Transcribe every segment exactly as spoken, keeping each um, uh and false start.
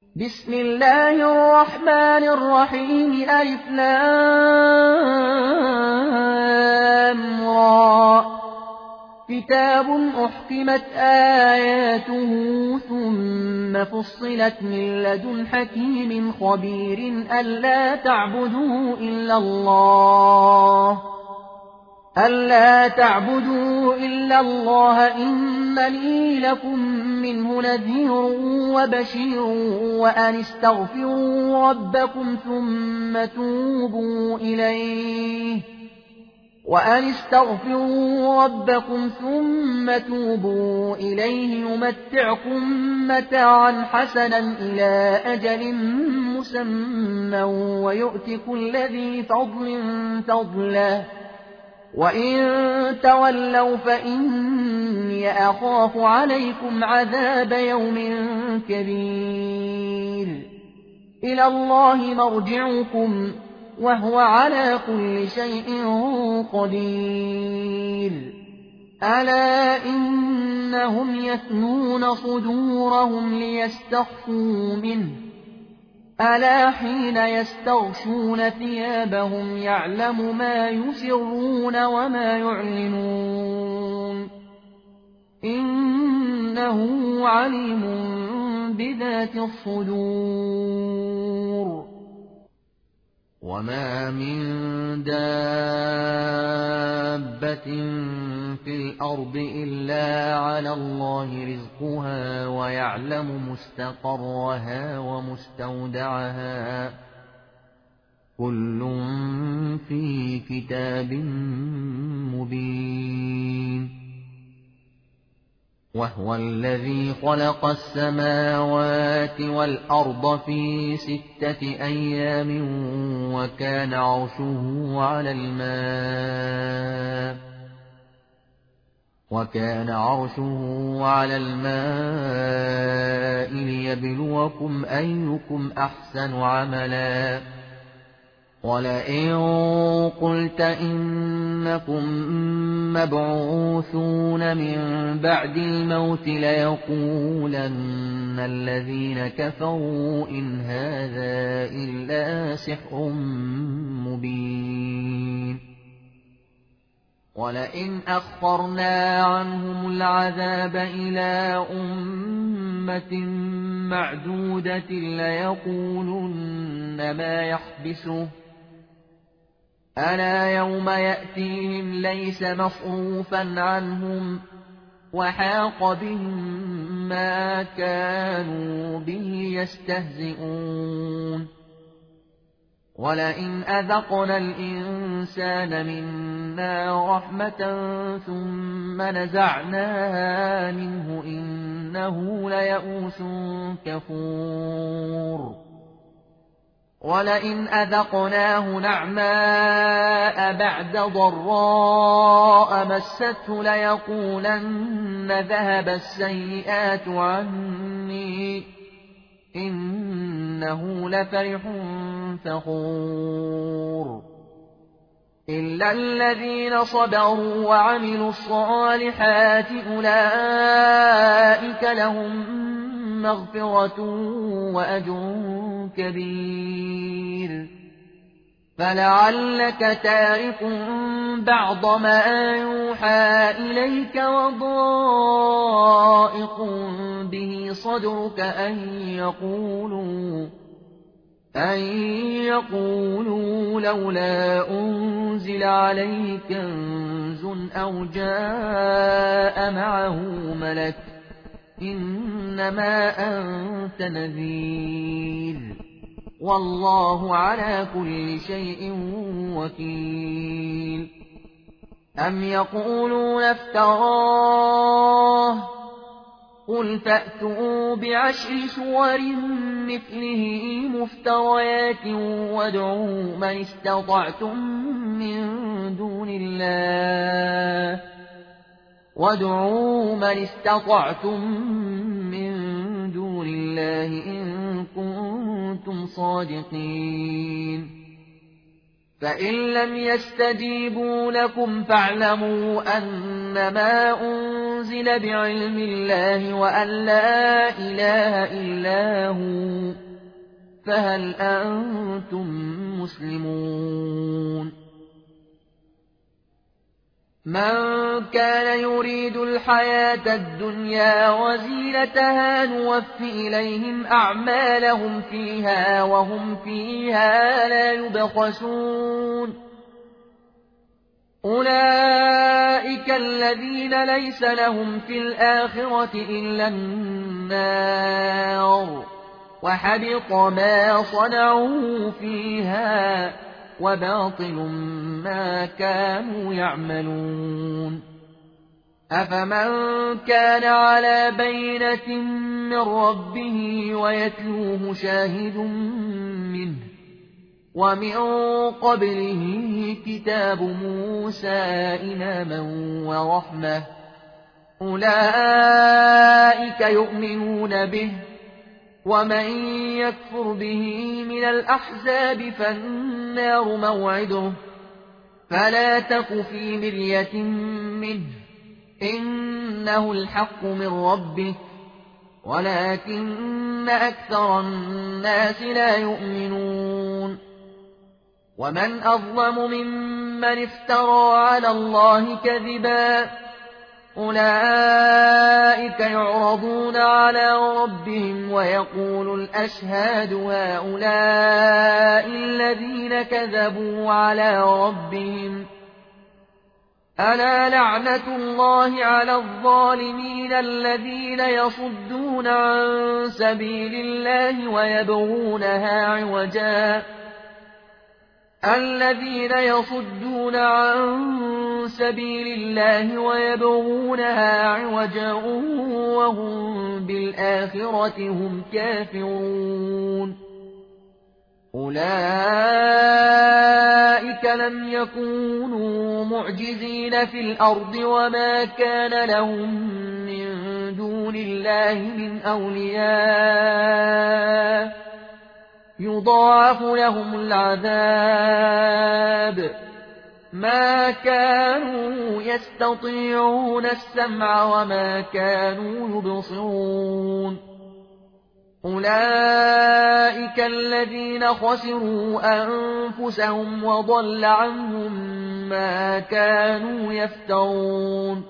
بسم الله الرحمن الرحيم ألف لام را كتاب أحكمت آياته ثم فصلت من لدن حكيم خبير ألا تعبدوا إلا الله ألا تعبدوا إلا الله إنني لكم منه نذير وبشير وأن استغفروا ربكم ثم توبوا إليه وأن استغفروا ربكم ثم توبوا إليه يمتعكم متاعا حسنا إلى أجل مسمى ويؤت كل ذي فضل فضله وإن تولوا فإني أخاف عليكم عذاب يوم كبير إلى الله مرجعكم وهو على كل شيء قدير ألا إنهم يثنون صدورهم ليستخفوا منه ألا حين يستغشون ثيابهم يعلم ما يسرون وما يعلنون إنه عليم بذات الصدور وما من دابة في الأرض إلا على الله رزقها ويعلم مستقرها ومستودعها كل في كتاب مبين وهو الذي خلق السماوات والأرض في ستة أيام وكان عرشه على الماء وكان عرشه على الماء ليبلوكم أيكم أحسن عملا ولئن قلت إنكم مبعوثون من بعد الموت ليقولن الذين كفروا إن هذا إلا سحر مبين ولئن أخرنا عنهم العذاب إلى أمة معدودة ليقولن ما يحبسه ألا يوم يأتيهم ليس مصروفا عنهم وحاق بهم ما كانوا به يستهزئون ولئن أذقنا الإنسان منا رحمة ثم نزعناها منه إنه ليئوس كفور ولئن أذقناه نعماء بعد ضراء مسته ليقولن ذهب السيئات عني إنه لفرح فخور إلا الذين صبروا وعملوا الصالحات أولئك لهم مغفرة وأجر كبير فلعلك تارك بعض ما يوحى إليك وضائق به صدرك أن يقولوا أن يقولوا لولا أنزل عليه كنز أو جاء معه ملك إنما أنت نذير والله على كل شيء وكيل أم يقولون افتراه قل فأتوا بعشر سور مثله مفتريات وادعوا من استطعتم من دون الله وادعوا من استطعتم من دون الله إن كنتم صادقين فإن لم يستجيبوا لكم فاعلموا أنما أنزل أنزل بعلم الله وأن لا إله إلا هو، فهل أنتم مسلمون؟ من كان يريد الحياة الدنيا وزينتها نوف إليهم أعمالهم فيها وهم فيها لا يبخسون. أولئك الذين ليس لهم في الآخرة إلا النار، وحبط ما صنعوا فيها وباطل ما كانوا يعملون. أفمن كان على بينة من ربه ويتلوه شاهد منه ومن قبله كتاب موسى إماما ورحمة، أولئك يؤمنون به، ومن يكفر به من الأحزاب فالنار موعده، فلا تك في مرية منه، إنه الحق من ربك ولكن أكثر الناس لا يؤمنون. ومن أظلم ممن افترى على الله كذبا، أولئك يعرضون على ربهم ويقول الأشهاد هؤلاء الذين كذبوا على ربهم، ألا لعنة الله على الظالمين الذين يصدون عن سبيل الله ويبغونها عوجا الذين يصدون عن سبيل الله ويبغونها عوجا وهم بالآخرة هم كافرون. أولئك لم يكونوا معجزين في الأرض وما كان لهم من دون الله من أولياء يضاعف لهم العذاب، ما كانوا يستطيعون السمع وما كانوا يبصرون. أولئك الذين خسروا أنفسهم وضل عنهم ما كانوا يفترون.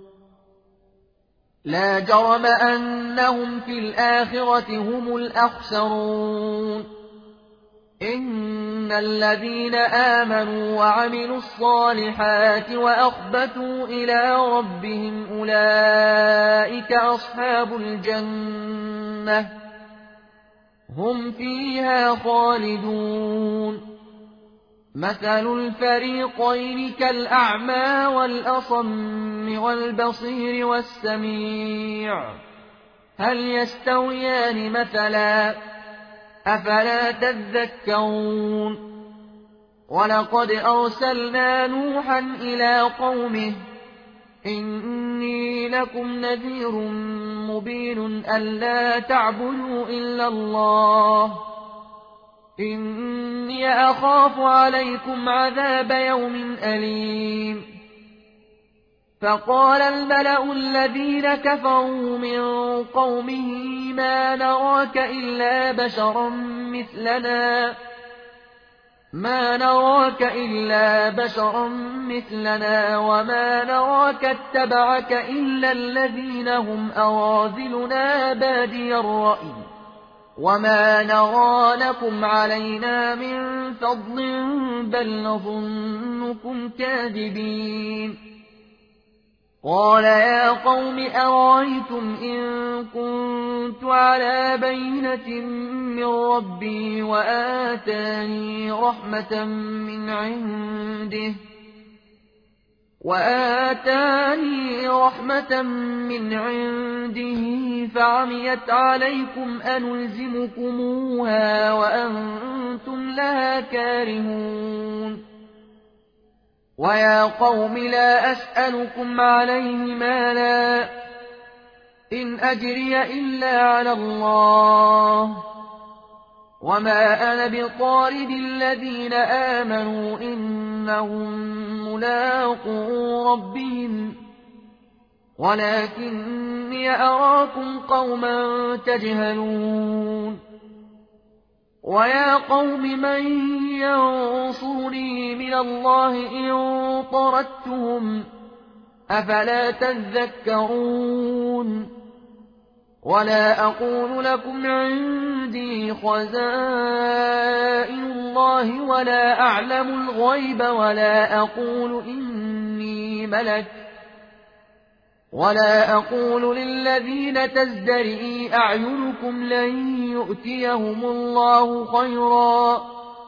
لا جرم أنهم في الآخرة هم الأخسرون. إن الذين آمنوا وعملوا الصالحات وأخبتوا إلى ربهم أولئك أصحاب الجنة هم فيها خالدون. مثل الفريقين كالأعمى والأصم والبصير والسميع، هل يستويان مثلا؟ أفلا تذكرون. ولقد أرسلنا نوحا إلى قومه إني لكم نذير مبين ألا تعبدوا إلا الله إني أخاف عليكم عذاب يوم أليم. فقال الملأ الذين كفروا من قومه ما نراك إلا بشرا مثلنا ما نراك إلا بشرا مثلنا وما نراك اتبعك إلا الذين هم أراذلنا بادي الرأي وما نرى لكم علينا من فضل بل نظنكم كاذبين. قال يا قوم أرأيتم إن كنت على بينة من ربي وآتاني رحمة من عنده وآتاني رحمة من عنده فعميت عليكم أنلزمكموها وأنتم لها كارهون. ويا قوم لا أسألكم عليه مالا إن أجري إلا على الله وما أنا بطارد الذين آمنوا إنهم ملاقو ربهم ولكني أراكم قوما تجهلون ويا قوم من ينصرني من الله إن طردتهم أفلا تذكرون ولا أقول لكم عندي خزائن الله ولا أعلم الغيب ولا أقول إني ملك ولا أقول للذين تزدرئ أعينكم لن يؤتيهم الله خيرا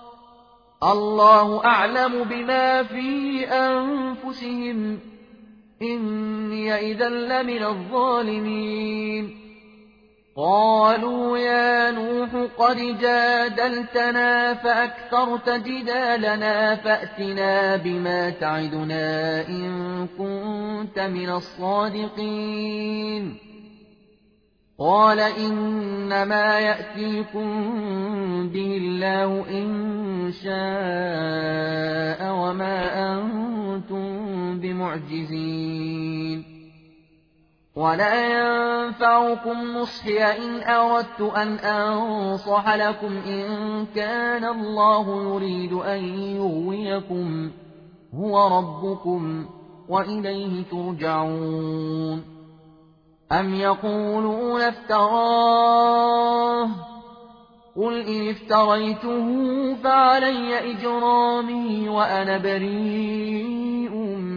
الله أعلم بما في أنفسهم إني إذا لمن الظالمين قالوا يا نوح قد جادلتنا فأكثرت جدالنا فأتنا بما تعدنا إن كنت من الصادقين قال إنما يأتيكم به الله إن شاء وما أنتم بمعجزين ولا ينفعكم نصحي إن أردت أن أنصح لكم إن كان الله يريد أن يغويكم هو ربكم وإليه ترجعون أم يقولون افتراه قل إن افتريته فعلي إجرامي وأنا بريء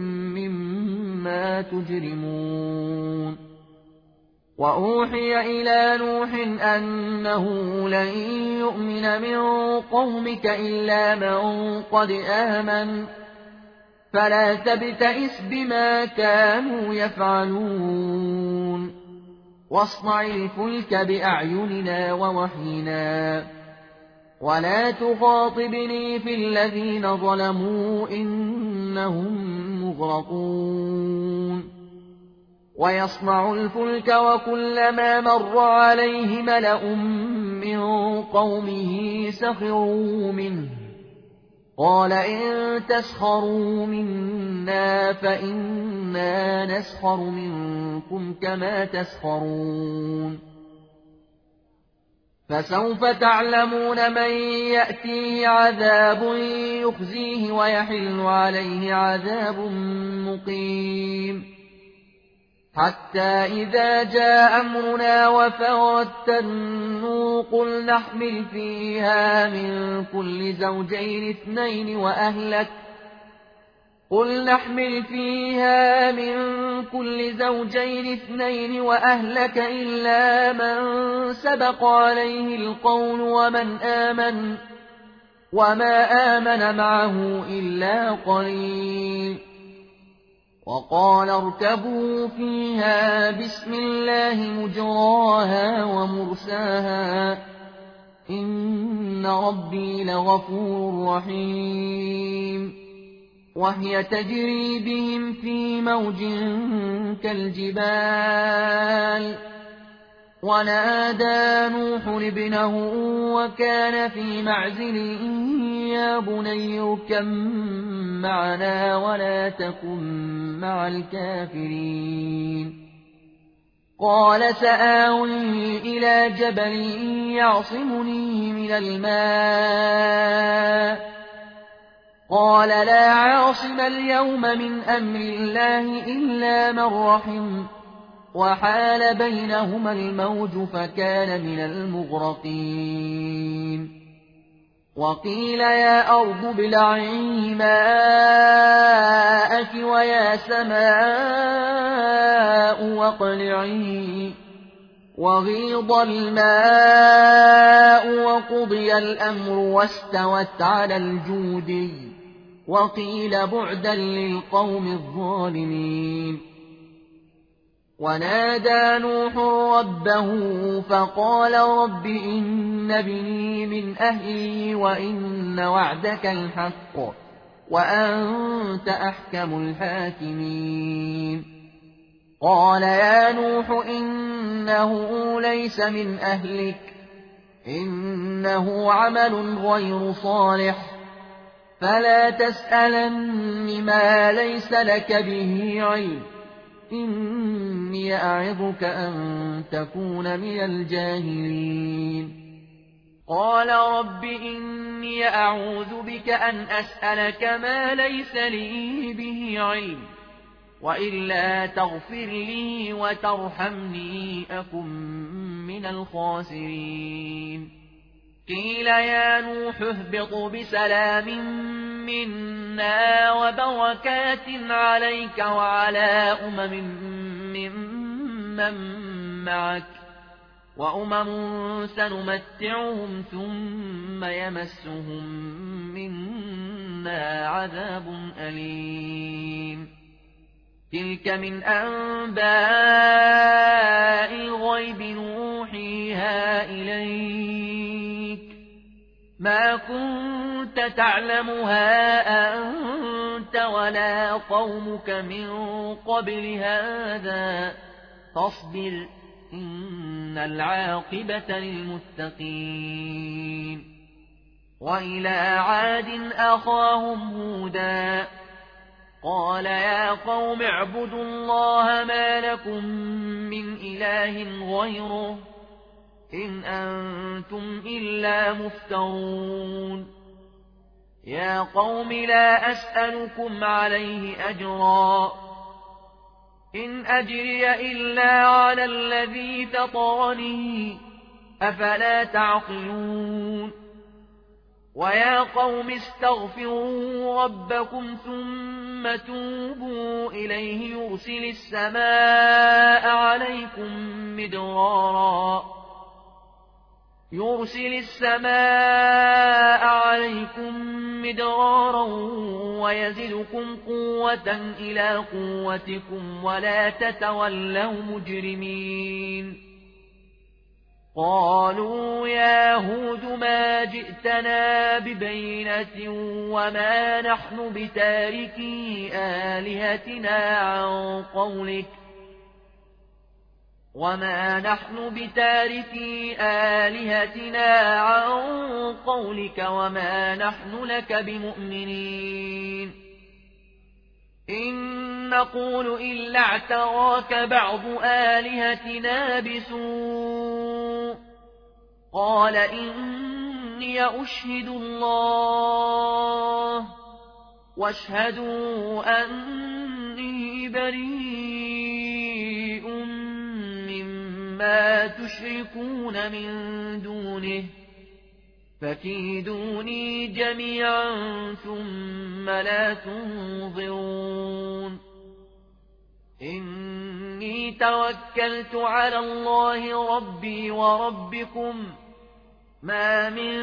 مما تجرمون وأوحي إلى نوح أنه لن يؤمن من قومك إلا من قد آمن فلا تبتئس بما كانوا يفعلون واصنع الفلك بأعيننا ووحينا ولا تخاطبني في الذين ظلموا إنهم مغرقون ويصنع الفلك وكلما مر عليه ملأ من قومه سخروا منه قال إن تسخروا منا فإنا نسخر منكم كما تسخرون فسوف تعلمون من يأتيه عذاب يخزيه ويحل عليه عذاب مقيم حتى إذا جاء أمرنا وفارت النور قل نحمل فيها من كل زوجين اثنين وأهلك قل نحمل فيها من كل زوجين اثنين وأهلك إلا من سبق عليه القول ومن آمن وما آمن معه إلا قليل وقال اركبوا فيها بسم الله مجراها ومرساها إن ربي لغفور رحيم وهي تجري بهم في موج كالجبال ونادى نوح ابنه وكان في معزل يا بني اركب معنا ولا تكن مع الكافرين قال سآوي إلى جبل يعصمني من الماء قال لا عاصم اليوم من أمر الله إلا من رحم وحال بينهما الموج فكان من المغرقين وقيل يا أرض ابلعي ماءك ويا سماء واقلعي وغيض الماء وقضي الأمر واستوت على الجودي وقيل بعدا للقوم الظالمين ونادى نوح ربه فقال رب إن ابني من أهلي وإن وعدك الحق وأنت أحكم الحاكمين قال يا نوح إنه ليس من أهلك إنه عمل غير صالح فلا تسألن ما ليس لك به علم إني أعظك أن تكون من الجاهلين قال رب إني أعوذ بك أن أسألك ما ليس لي به علم وإلا تغفر لي وترحمني أكن من الخاسرين قيل يا نوح اهبط بسلام منا وبركات عليك وعلى أمم ممن معك وأمم سنمتعهم ثم يمسهم منا عذاب أليم تلك من أنباء الغيب نوحيها إليك ما كنت تعلمها أنت ولا قومك من قبل هذا فاصبر إن العاقبة للمتقين وإلى عاد أخاهم هودا قال يا قوم اعبدوا الله ما لكم من إله غيره إن أنتم إلا مفترون يا قوم لا أسألكم عليه أجرا إن أجري إلا على الذي فطرني أفلا تعقلون ويا قوم استغفروا ربكم ثم توبوا إليه يرسل السماء عليكم مدرارا يرسل السماء عليكم مدرارا ويزدكم قوة إلى قوتكم ولا تتولوا مجرمين قالوا يا هود ما جئتنا ببينة وما نحن بتاركي آلهتنا عن قولك وما نحن بتاركي آلهتنا عن قولك وما نحن لك بمؤمنين إن نقول إلا اعتراك بعض آلهتنا بسوء قال إني أشهد الله واشهدوا أني بريء مما تشركون من دونه فكيدوني جميعا ثم لا تنظرون إني توكلت على الله ربي وربكم ما من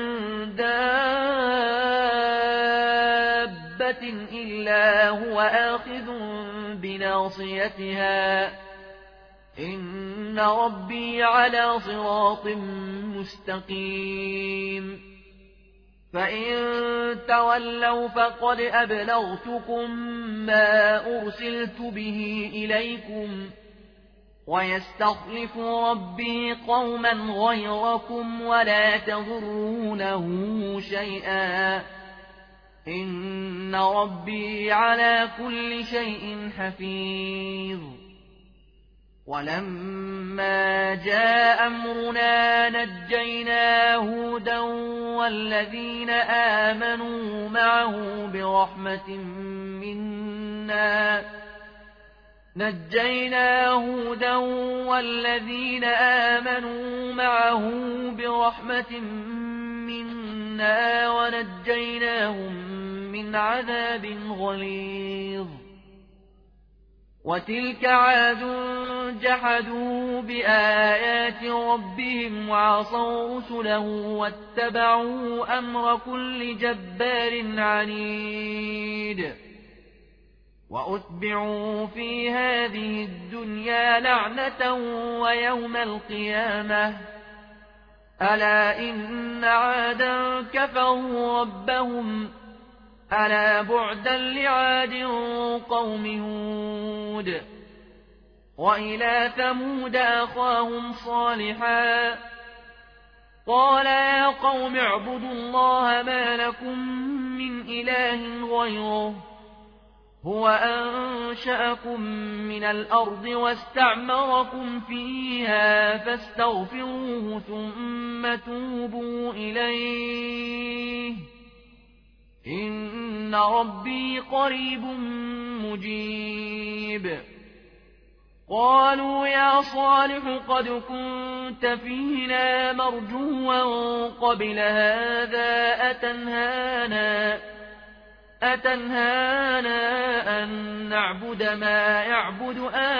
دابة إلا هو آخذ بناصيتها إن ربي على صراط مستقيم فإن تولوا فقد أبلغتكم ما أرسلت به إليكم ويستخلف ربي قوما غيركم ولا تضرونه شيئا إن ربي على كل شيء حفيظ ولما جاء أمرنا نجينا هودا والذين آمنوا معه برحمة منا نجينا هودا والذين آمنوا معه برحمة منا ونجيناهم من عذاب غليظ وتلك عاد جحدوا بآيات ربهم وعصوا رسله واتبعوا أمر كل جبار عنيد وأتبعوا في هذه الدنيا لعنة ويوم القيامة ألا إن عادا كفروا ربهم ألا بعدا لعاد قوم هود وإلى ثمود أخاهم صالحا قال يا قوم اعبدوا الله ما لكم من إله غيره هو أنشأكم من الأرض واستعمركم فيها فاستغفروه ثم توبوا إليه إن ربي قريب مجيب قالوا يا صالح قد كنت فينا مرجوا قبل هذا أتنهانا أتنهانا أن نعبد ما يعبد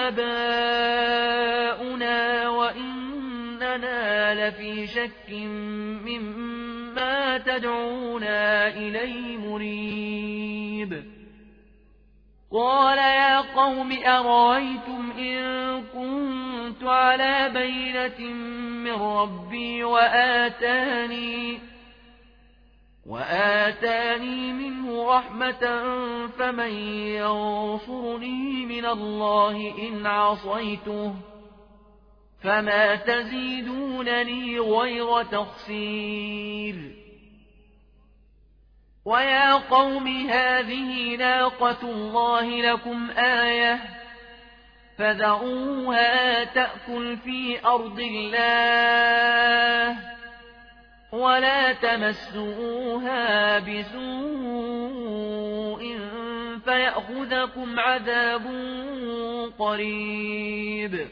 آباؤنا وإننا لفي شك مما تدعونا إليه مريب قال يا قوم أرأيتم إن كنت على بينة من ربي وآتاني وآتاني منه رحمة فمن ينصرني من الله إن عصيته فما تزيدونني غير تخسير ويا قوم هذه ناقة الله لكم آية فذروها تأكل في أرض الله ولا تمسوها بسوء فيأخذكم عذاب قريب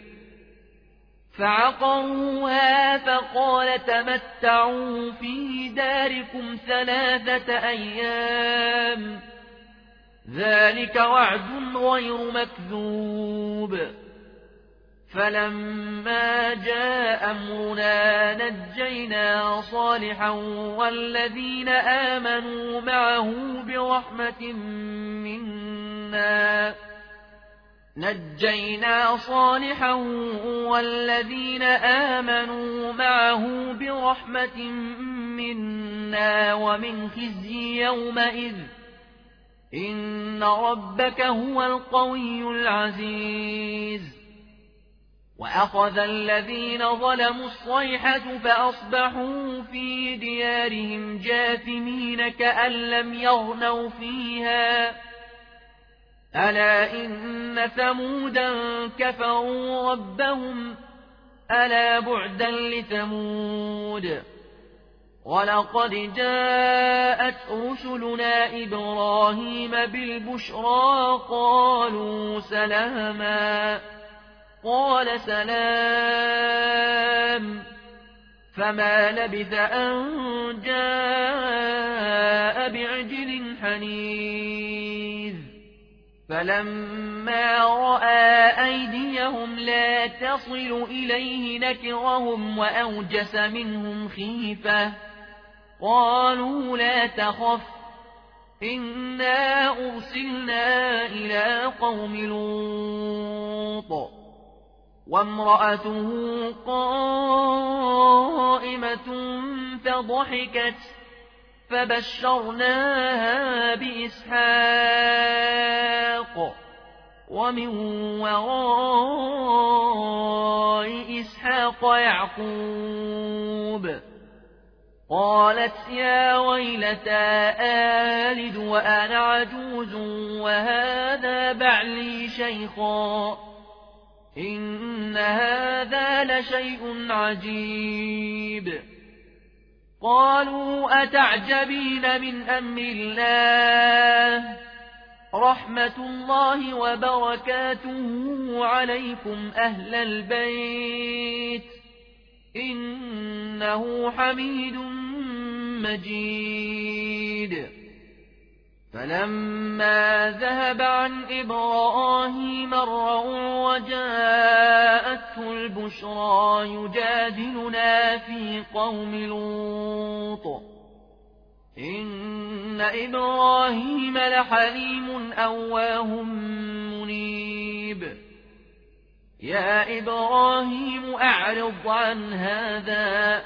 فعقروها فقال تمتعوا في داركم ثلاثة أيام ذلك وعد غير مكذوب فلما جاء أمرنا نجينا صالحا والذين آمنوا معه برحمة منا نجينا صالحا والذين آمنوا معه برحمة منا ومن خزي يومئذ إن ربك هو القوي العزيز وأخذ الذين ظلموا الصيحة فأصبحوا في ديارهم جاثمين كأن لم يغنوا فيها ألا إن ثمودا كفروا ربهم ألا بعدا لثمود ولقد جاءت رسلنا إبراهيم بالبشرى قالوا سلاما قال سلام فما لبث أن جاء بعجل حنيذ فلما رأى أيديهم لا تصل إليه نكرهم وأوجس منهم خيفة قالوا لا تخف إنا أرسلنا إلى قوم لوط وامرأته قائمة فضحكت فبشرناها بإسحاق ومن وراء إسحاق يعقوب قالت يا ويلتى آلد وأنا عجوز وهذا بعلي شيخا إن هذا لشيء عجيب قالوا أتعجبين من أمر الله رحمة الله وبركاته عليكم أهل البيت إنه حميد مجيد فلما ذهب عن إبراهيم الروع وجاءته البشرى يجادلنا في قوم لوط إن إبراهيم لحليم أواه منيب يا إبراهيم أعرض عن هذا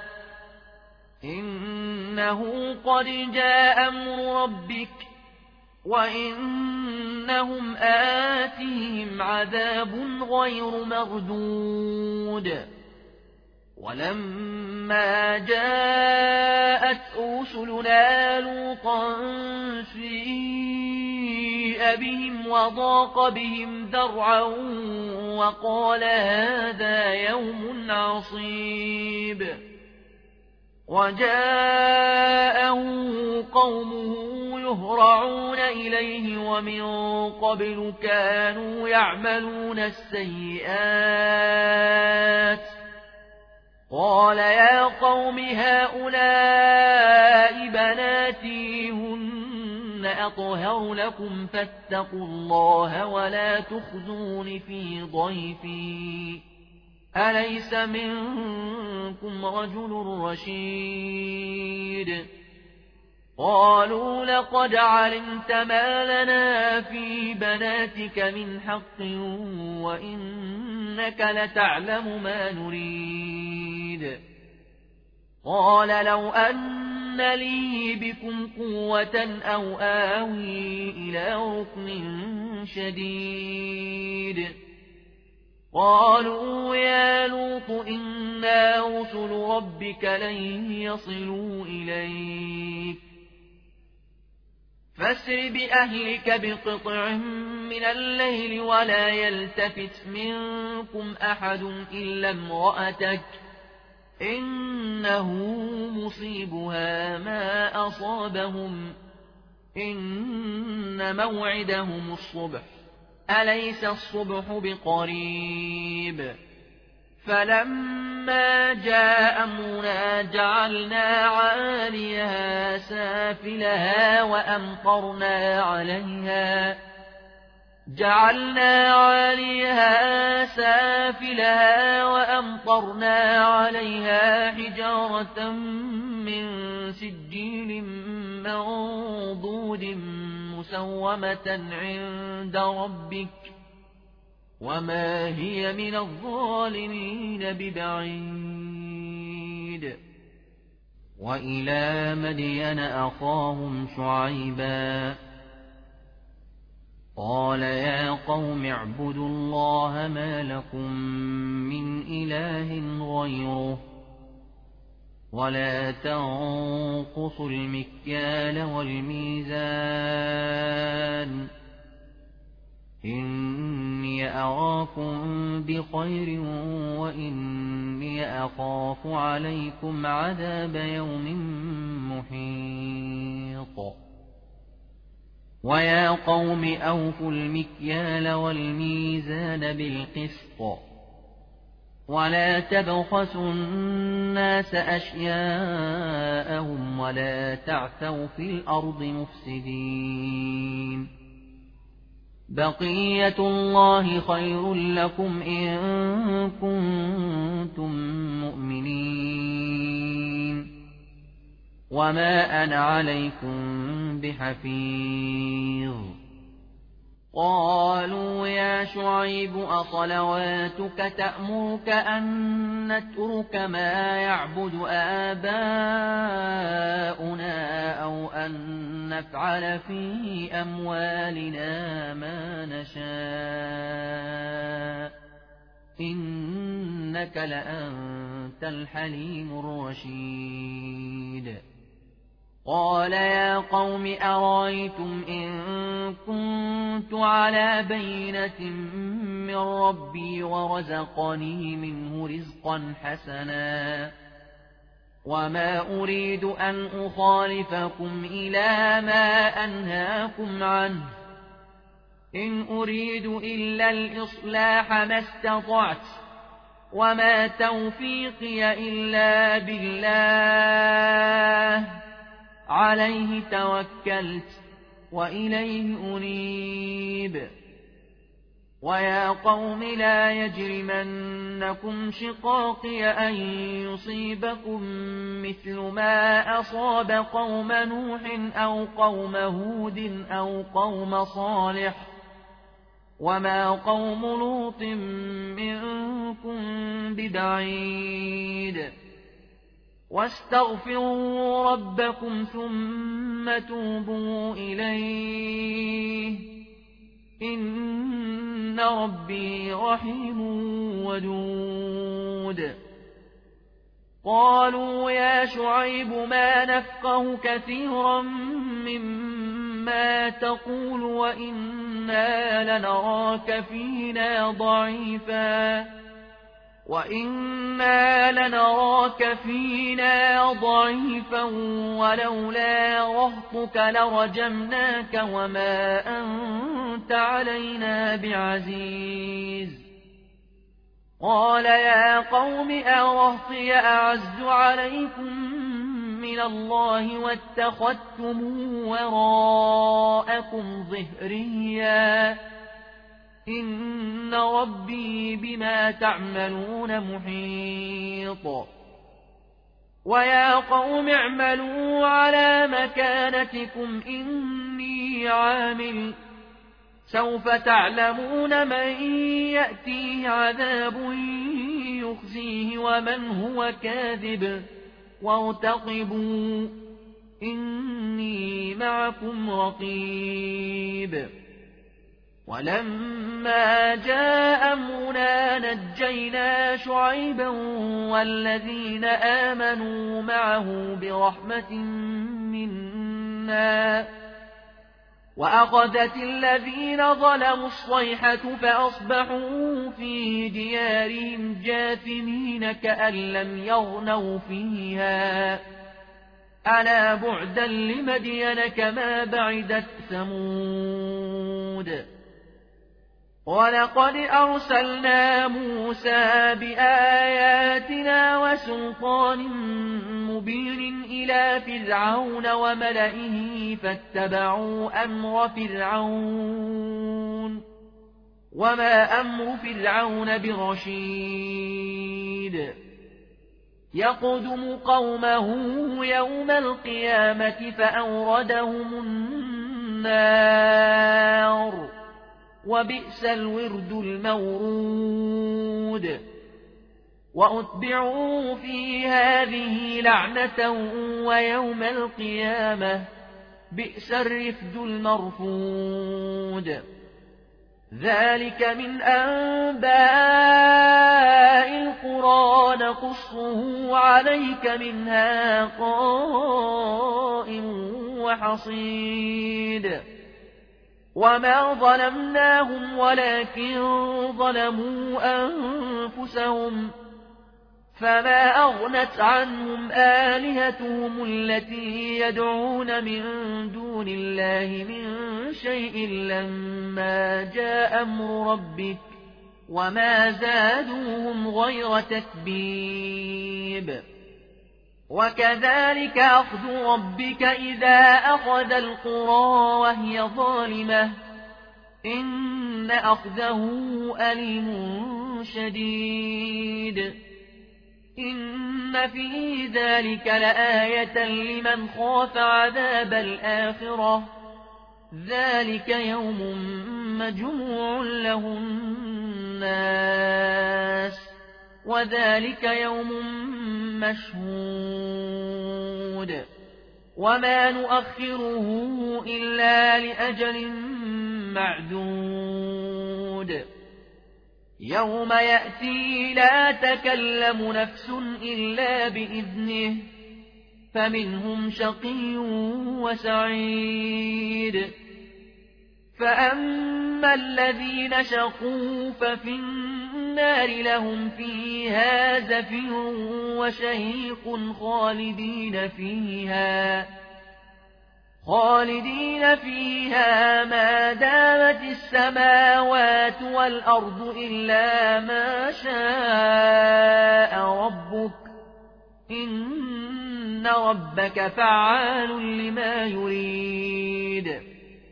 إنه قد جاء أمر ربك وإنهم آتيهم عذاب غير مردود ولما جاءت رسلنا لوطا سيء ففرح بهم وضاق بهم ذرعا وقال هذا يوم عصيب وجاءه قومه يهرعون إليه ومن قبل كانوا يعملون السيئات قال يا قوم هؤلاء بناتي هن أطهر لكم فاتقوا الله ولا تخزون في ضيفي أليس منكم رجل رشيد قالوا لقد علمت ما لنا في بناتك من حق وإنك لتعلم ما نريد قال لو أن لي بكم قوة أو آوي إلى ركن شديد قالوا يا لوط إنا رسل ربك لن يصلوا إليك فاسر بأهلك بقطع من الليل ولا يلتفت منكم أحد إلا امرأتك إنه مصيبها ما أصابهم إن موعدهم الصبح أليس الصبح بقريب فلما جاء أمرنا جعلنا عاليها سافلها وأمطرنا عليها جعلنا عاليها سافلها وأمطرنا عليها حجارة من سجيل منضود مسومة عند ربك وما هي من الظالمين ببعيد وإلى مدين أخاهم شعيبا قال يا قوم اعبدوا الله ما لكم من إله غيره ولا تنقصوا المكيال والميزان إني أراكم بخير وإني أخاف عليكم عذاب يوم محيط ويا قوم أوفوا المكيال والميزان بالقسط ولا تبخسوا الناس أشياءهم ولا تعثوا في الأرض مفسدين بقية الله خير لكم إن كنتم مؤمنين وما أنا عليكم بحفيظ قالوا يا شعيب أصلواتك تأمرك أن نترك ما يعبد آباؤنا أو أن نفعل في أموالنا ما نشاء إنك لأنت الحليم الرشيد قال يا قوم أرأيتم إن كنت على بينة من ربي ورزقني منه رزقا حسنا وما أريد أن أخالفكم إلى ما أنهاكم عنه إن أريد إلا الإصلاح ما استطعت وما توفيقي إلا بالله عليه توكلت وإليه أنيب ويا قوم لا يجرمنكم شقاقي أن يصيبكم مثل ما أصاب قوم نوح أو قوم هود أو قوم صالح وما قوم لوط منكم ببعيد واستغفروا ربكم ثم توبوا إليه إن ربي رحيم ودود قالوا يا شعيب ما نفقه كثيرا مما ما تقول وإنا لنراك فينا ضعيفا وإنا لنراك فينا ضعيفا ولولا رهطك لرجمناك وما أنت علينا بعزيز قال يا قوم أرهطي أعز عليكم من الله واتخذتموه وراءكم ظهريا إن ربي بما تعملون محيط ويا قوم اعملوا على مكانتكم إني عامل سوف تعلمون من يأتيه عذاب يخزيه ومن هو كاذب وارتقبوا إني معكم رقيب ولما جاء أمرنا نجينا شعيبا والذين آمنوا معه برحمة منا وأخذت الذين ظلموا الصيحة فأصبحوا في ديارهم جاثمين كأن لم يغنوا فيها ألا بعدا لمدين كما بعدت ثمود ولقد أرسلنا موسى بآياتنا وسلطان مبين إلى فرعون وملئه فاتبعوا أمر فرعون وما أمر فرعون برشيد يقدم قومه يوم القيامة فأوردهم النار وبئس الورد المورود وأتبعوا في هذه لعنة ويوم القيامة بئس الرفد المرفود ذلك من أنباء القرى نقصه عليك منها قائم وحصيد وما ظلمناهم ولكن ظلموا أنفسهم فما أغنت عنهم آلهتهم التي يدعون من دون الله من شيء لما جاء أمر ربك وما زادوهم غير تتبيب وكذلك أخذ ربك إذا أخذ القرى وهي ظالمة إن أخذه أليم شديد إن في ذلك لآية لمن خاف عذاب الآخرة ذلك يوم مجموع له الناس وذلك يوم مشهود وما نؤخره إلا لأجل معدود يوم يأتي لا تكلم نفس إلا بإذنه فمنهم شقي وسعيد فأما الذين شقوا ففي النار لهم فيها زفير وشهيق خالدين فيها خالدين فيها ما دامت السماوات والأرض إلا ما شاء ربك إن ربك فعال لما يريد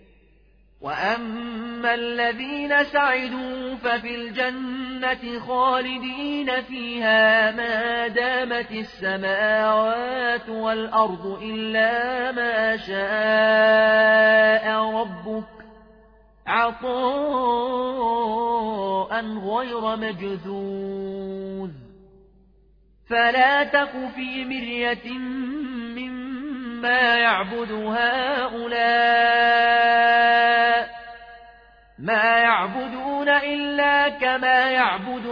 وأما الذين سعدوا ففي الجنة خالدين فيها ما دامت السماوات والأرض إلا ما شاء ربك عطاء غير مجذوذ فلا تك في مرية مما يعبد هؤلاء ما يعبدون إلا كما يعبد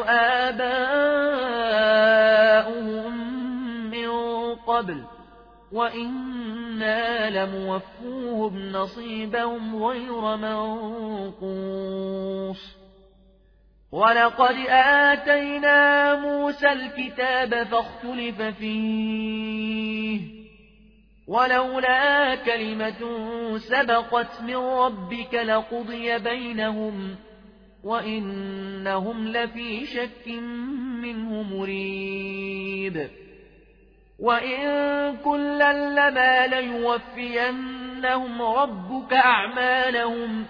آباؤهم من قبل وإن إنا لموفوهم نصيبهم غير منقوص ولقد آتينا موسى الكتاب فاختلف فيه ولولا كلمة سبقت من ربك لقضي بينهم وإنهم لفي شك منه مريب وإن كلا لما ليوفينهم ربك أعمالهم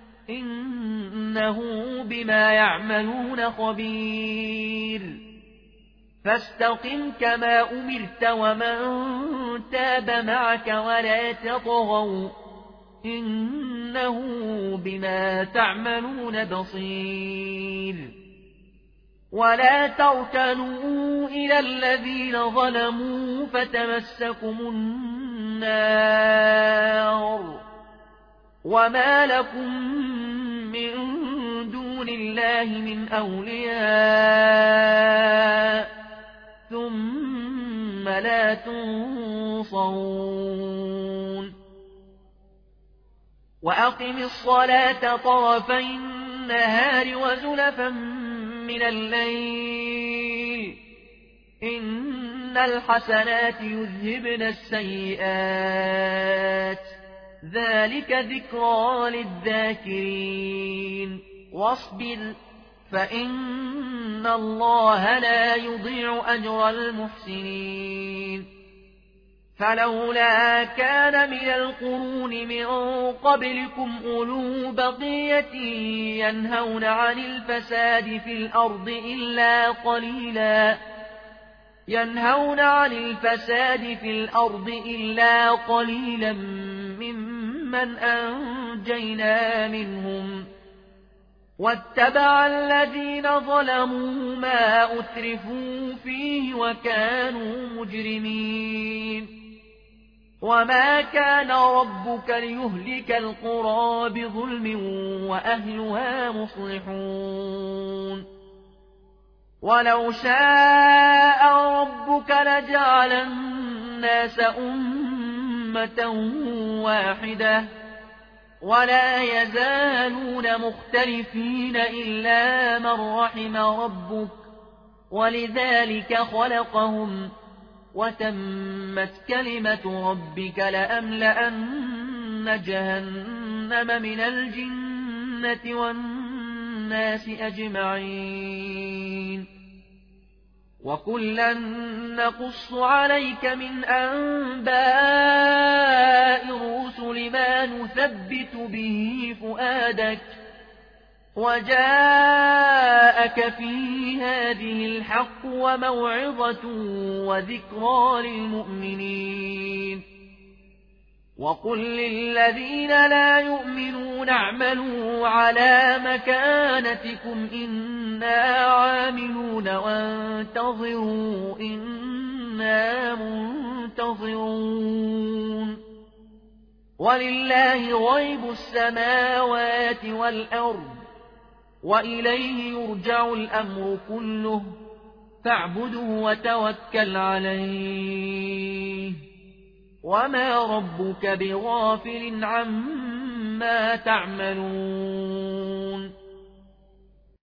إنه بما يعملون خبير فاستقم كما أمرت ومن تاب معك ولا تطغوا إنه بما تعملون بصير ولا تركنوا إلى الذين ظلموا فتمسكم النار وما لكم من دون الله من أولياء ثم لا تنصرون وأقم الصلاة طرفي النهار وزلفا من الليل إن الحسنات يذهبن السيئات ذلك ذكرى للذاكرين واصبر فإن الله لا يضيع أجر المحسنين فلولا كان من القرون من قبلكم أولو بقية ينهون عن الفساد في الأرض إلا قليلا ينهون عن الفساد في الأرض إلا قليلا ممن أنجينا منهم واتبع الذين ظلموا ما أترفوا فيه وكانوا مجرمين وما كان ربك ليهلك القرى بظلم وأهلها مصلحون ولو شاء ربك لجعل الناس أمة واحدة ولا يزالون مختلفين إلا من رحم ربك ولذلك خلقهم وتمت كلمة ربك لأملأن جهنم من الجنة والناس أجمعين وكلا نقص عليك من أنباء الرسل ما نثبت به فؤادك وجاءك في هذه الحق وموعظة وذكرى للمؤمنين وقل للذين لا يؤمنون اعملوا على مكانتكم إنا عاملون وانتظروا إنا منتظرون ولله غيب السماوات والأرض وإليه يرجع الأمر كله فاعبده وتوكل عليه وما ربك بغافل عما تعملون